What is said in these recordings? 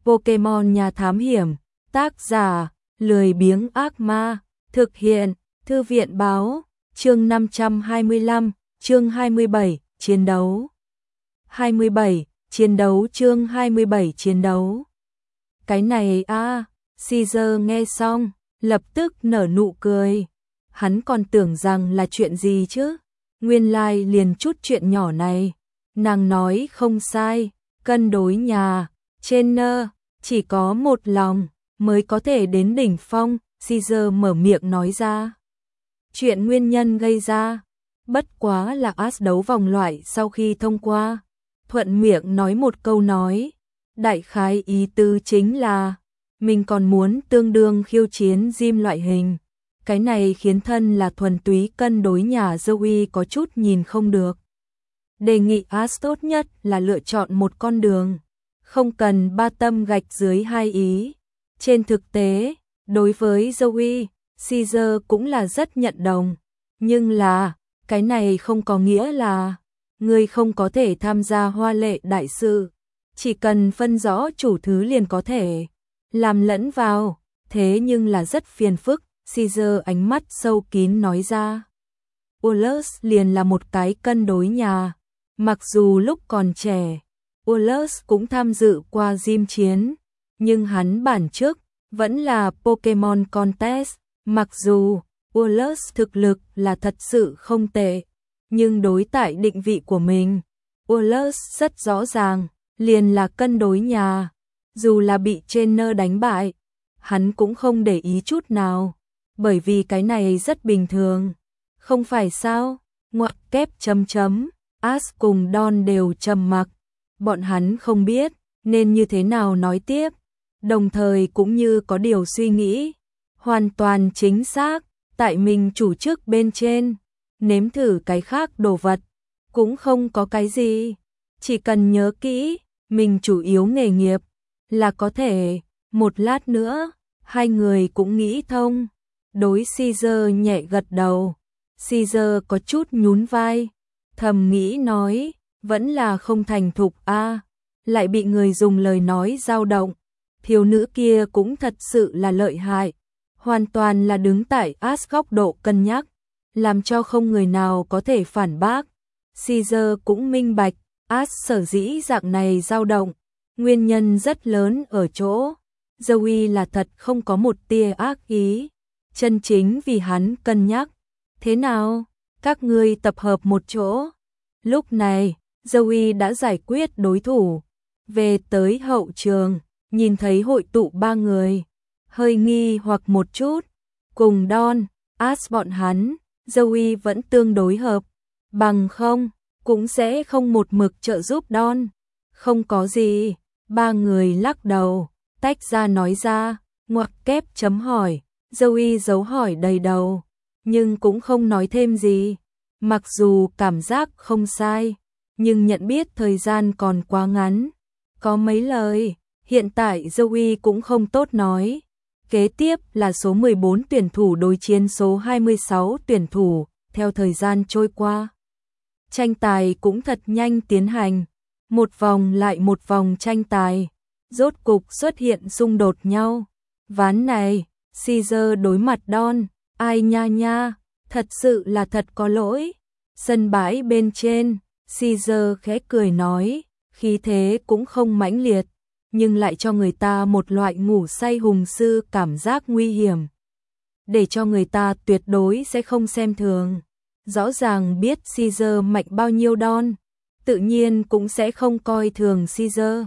Pokemon Nhà Thám Hiểm, tác giả, lười biếng ác ma, thực hiện, Thư viện báo, chương 525, chương 27, chiến đấu. 27, chiến đấu chương 27 chiến đấu. Cái này Caesar nghe xong, lập tức nở nụ cười. Hắn còn tưởng rằng là chuyện gì chứ, nguyên lai liền chút chuyện nhỏ này. Nàng nói không sai, cân đối nhà, trainer, chỉ có một lòng, mới có thể đến đỉnh phong, Caesar mở miệng nói ra. Chuyện nguyên nhân gây ra, bất quá là As đấu vòng loại sau khi thông qua. Thuận miệng nói một câu nói, đại khái ý tứ chính là, mình còn muốn tương đương khiêu chiến gym loại hình. Cái này khiến thân là thuần túy cân đối nhà Zoe có chút nhìn không được. Đề nghị As tốt nhất là lựa chọn một con đường, không cần ba tâm gạch dưới hai ý. Trên thực tế, đối với Zoe, Caesar cũng là rất nhận đồng. Nhưng là, cái này không có nghĩa là người không có thể tham gia hoa lệ đại sự. Chỉ cần phân rõ chủ thứ liền có thể làm lẫn vào, thế nhưng là rất phiền phức. Caesar ánh mắt sâu kín nói ra. Wallace liền là một cái cân đối nhà. Mặc dù lúc còn trẻ, Wallace cũng tham dự qua gym chiến, nhưng hắn bản trước vẫn là Pokemon Contest. Mặc dù Wallace thực lực là thật sự không tệ, nhưng đối tại định vị của mình, Wallace rất rõ ràng, liền là cân đối nhà. Dù là bị trainer đánh bại, hắn cũng không để ý chút nào, bởi vì cái này rất bình thường. Không phải sao? Ngoặc kép chấm chấm, As cùng Don đều trầm mặc. Bọn hắn không biết nên như thế nào nói tiếp, đồng thời cũng như có điều suy nghĩ. Hoàn toàn chính xác, tại mình chủ chức bên trên, nếm thử cái khác đồ vật, cũng không có cái gì. Chỉ cần nhớ kỹ, mình chủ yếu nghề nghiệp, là có thể. Một lát nữa, hai người cũng nghĩ thông. Đối Caesar nhẹ gật đầu. Caesar có chút nhún vai, thầm nghĩ nói, vẫn là không thành thục lại bị người dùng lời nói dao động. Thiếu nữ kia cũng thật sự là lợi hại, hoàn toàn là đứng tại As góc độ cân nhắc, làm cho không người nào có thể phản bác. Caesar cũng minh bạch, As sở dĩ dạng này dao động, nguyên nhân rất lớn ở chỗ, Zoe là thật không có một tia ác ý, chân chính vì hắn cân nhắc. Thế nào, các ngươi tập hợp một chỗ. Lúc này, Zoe đã giải quyết đối thủ, về tới hậu trường, nhìn thấy hội tụ ba người, hơi nghi hoặc một chút, cùng Don, As bọn hắn, Zoe vẫn tương đối hợp, bằng không, cũng sẽ không một mực trợ giúp Don. Không có gì, ba người lắc đầu, tách ra nói ra, ngoặc kép chấm hỏi, Zoe dấu hỏi đầy đầu, nhưng cũng không nói thêm gì. Mặc dù cảm giác không sai, nhưng nhận biết thời gian còn quá ngắn, có mấy lời, hiện tại Zoe cũng không tốt nói. Kế tiếp là số 14 tuyển thủ đối chiến số 26 tuyển thủ, theo thời gian trôi qua. Tranh tài cũng thật nhanh tiến hành, một vòng lại một vòng tranh tài, rốt cục xuất hiện xung đột nhau. Ván này, Caesar đối mặt Don, ai nha nha, thật sự là thật có lỗi. Sân bãi bên trên, Caesar khẽ cười nói, khí thế cũng không mãnh liệt, nhưng lại cho người ta một loại ngủ say hùng sư cảm giác nguy hiểm, để cho người ta tuyệt đối sẽ không xem thường. Rõ ràng biết Caesar mạnh bao nhiêu Don, tự nhiên cũng sẽ không coi thường Caesar.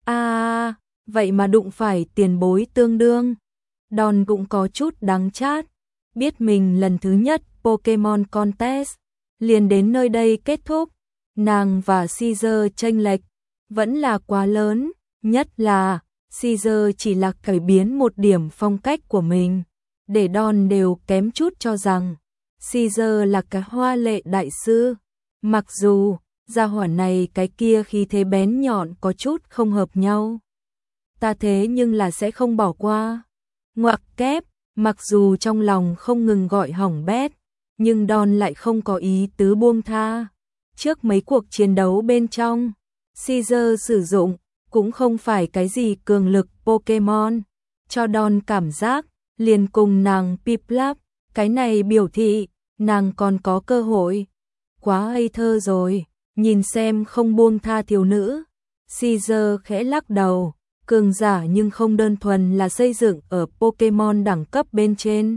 Vậy mà đụng phải tiền bối tương đương. Don cũng có chút đắng chát, biết mình lần thứ nhất Pokemon Contest liền đến nơi đây kết thúc, nàng và Caesar chênh lệch vẫn là quá lớn, nhất là Caesar chỉ là cải biến một điểm phong cách của mình, để Don đều kém chút cho rằng Caesar là cái hoa lệ đại sư. Mặc dù gia hỏa này cái kia khí thế bén nhọn có chút không hợp nhau, ta thế nhưng là sẽ không bỏ qua. Ngoặc kép, mặc dù trong lòng không ngừng gọi hỏng bét, nhưng Don lại không có ý tứ buông tha. Trước mấy cuộc chiến đấu bên trong, Caesar sử dụng cũng không phải cái gì cường lực Pokemon. Cho Don cảm giác, liền cùng nàng Piplup, cái này biểu thị, nàng còn có cơ hội. Quá ngây thơ rồi, nhìn xem không buông tha thiếu nữ. Caesar khẽ lắc đầu, cường giả nhưng không đơn thuần là xây dựng ở Pokemon đẳng cấp bên trên.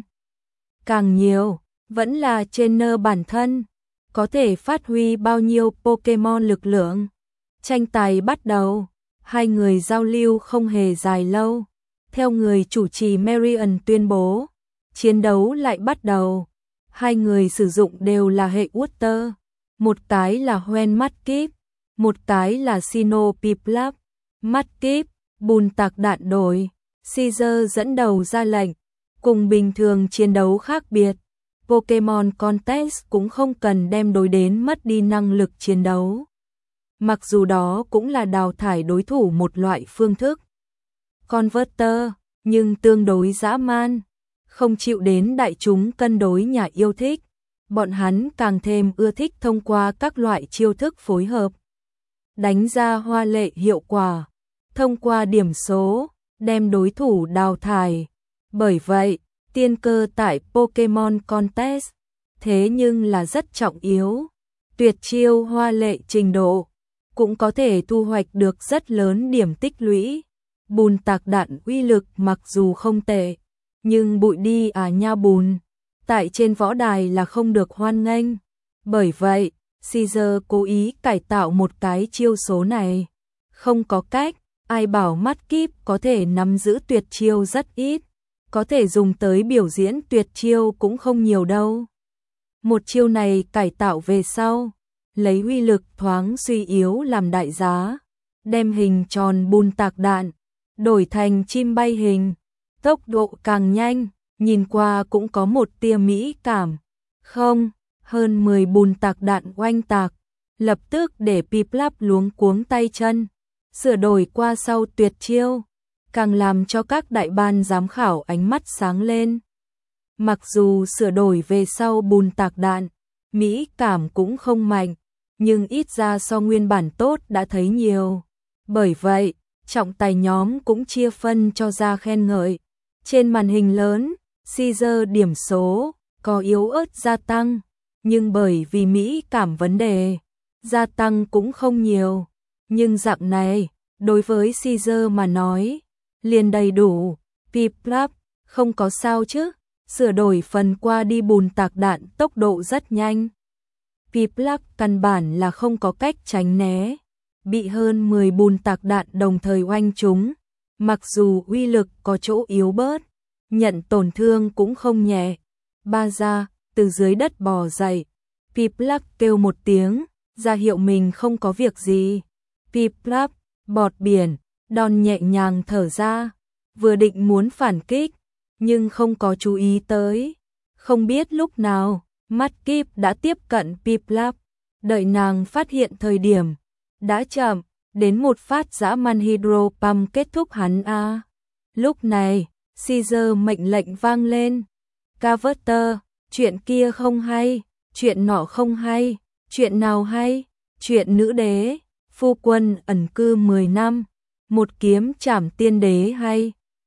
Càng nhiều, vẫn là trainer bản thân, có thể phát huy bao nhiêu Pokemon lực lượng. Tranh tài bắt đầu, hai người giao lưu không hề dài lâu. Theo người chủ trì Marion tuyên bố, chiến đấu lại bắt đầu. Hai người sử dụng đều là hệ Water, một cái là Hoenn Mudkip, một cái là Sinnoh Piplup. Mudkip, bùn tạc đạn đổi, Caesar dẫn đầu ra lệnh. Cùng bình thường chiến đấu khác biệt, Pokemon Contest cũng không cần đem đối đến mất đi năng lực chiến đấu. Mặc dù đó cũng là đào thải đối thủ một loại phương thức Converter, nhưng tương đối dã man, không chịu đến đại chúng cân đối nhà yêu thích. Bọn hắn càng thêm ưa thích thông qua các loại chiêu thức phối hợp, đánh ra hoa lệ hiệu quả, thông qua điểm số, đem đối thủ đào thải. Bởi vậy, tiên cơ tại Pokemon Contest, thế nhưng là rất trọng yếu. Tuyệt chiêu hoa lệ trình độ, cũng có thể thu hoạch được rất lớn điểm tích lũy. Bùn tạc đạn uy lực mặc dù không tệ, nhưng bụi đi à nha bùn, tại trên võ đài là không được hoan nghênh. Bởi vậy, Caesar cố ý cải tạo một cái chiêu số này. Không có cách, ai bảo Mudkip có thể nắm giữ tuyệt chiêu rất ít, có thể dùng tới biểu diễn tuyệt chiêu cũng không nhiều đâu. Một chiêu này cải tạo về sau, lấy uy lực thoáng suy yếu làm đại giá, đem hình tròn bùn tạc đạn đổi thành chim bay hình, tốc độ càng nhanh, nhìn qua cũng có một tia mỹ cảm. Không, hơn 10 bùn tạc đạn oanh tạc, lập tức để Piplup luống cuống tay chân. Sửa đổi qua sau tuyệt chiêu, càng làm cho các đại ban giám khảo ánh mắt sáng lên. Mặc dù sửa đổi về sau bùn tạc đạn, mỹ cảm cũng không mạnh, nhưng ít ra so nguyên bản tốt đã thấy nhiều. Bởi vậy, trọng tài nhóm cũng chia phân cho ra khen ngợi. Trên màn hình lớn, Caesar điểm số có yếu ớt gia tăng, nhưng bởi vì mỹ cảm vấn đề, gia tăng cũng không nhiều. Nhưng dạng này, đối với Caesar mà nói, liền đầy đủ. Piplup, không có sao chứ, sửa đổi phần qua đi bùn tạc đạn tốc độ rất nhanh. Piplup căn bản là không có cách tránh né, bị hơn 10 bùn tạc đạn đồng thời oanh trúng. Mặc dù uy lực có chỗ yếu bớt, nhận tổn thương cũng không nhẹ. Ba ra, từ dưới đất bò dậy, Piplup kêu một tiếng, ra hiệu mình không có việc gì. Piplup, bọt biển, Don nhẹ nhàng thở ra, vừa định muốn phản kích, nhưng không có chú ý tới. Không biết lúc nào, Mudkip đã tiếp cận Piplup, đợi nàng phát hiện thời điểm, đã chậm, đến một phát dã man Hydro Pump kết thúc hắn a. Lúc này, Caesar mệnh lệnh vang lên. Carver, chuyện kia không hay, chuyện nọ không hay, chuyện nào hay, chuyện nữ đế, phu quân ẩn cư 10 năm, một kiếm chảm tiên đế hay.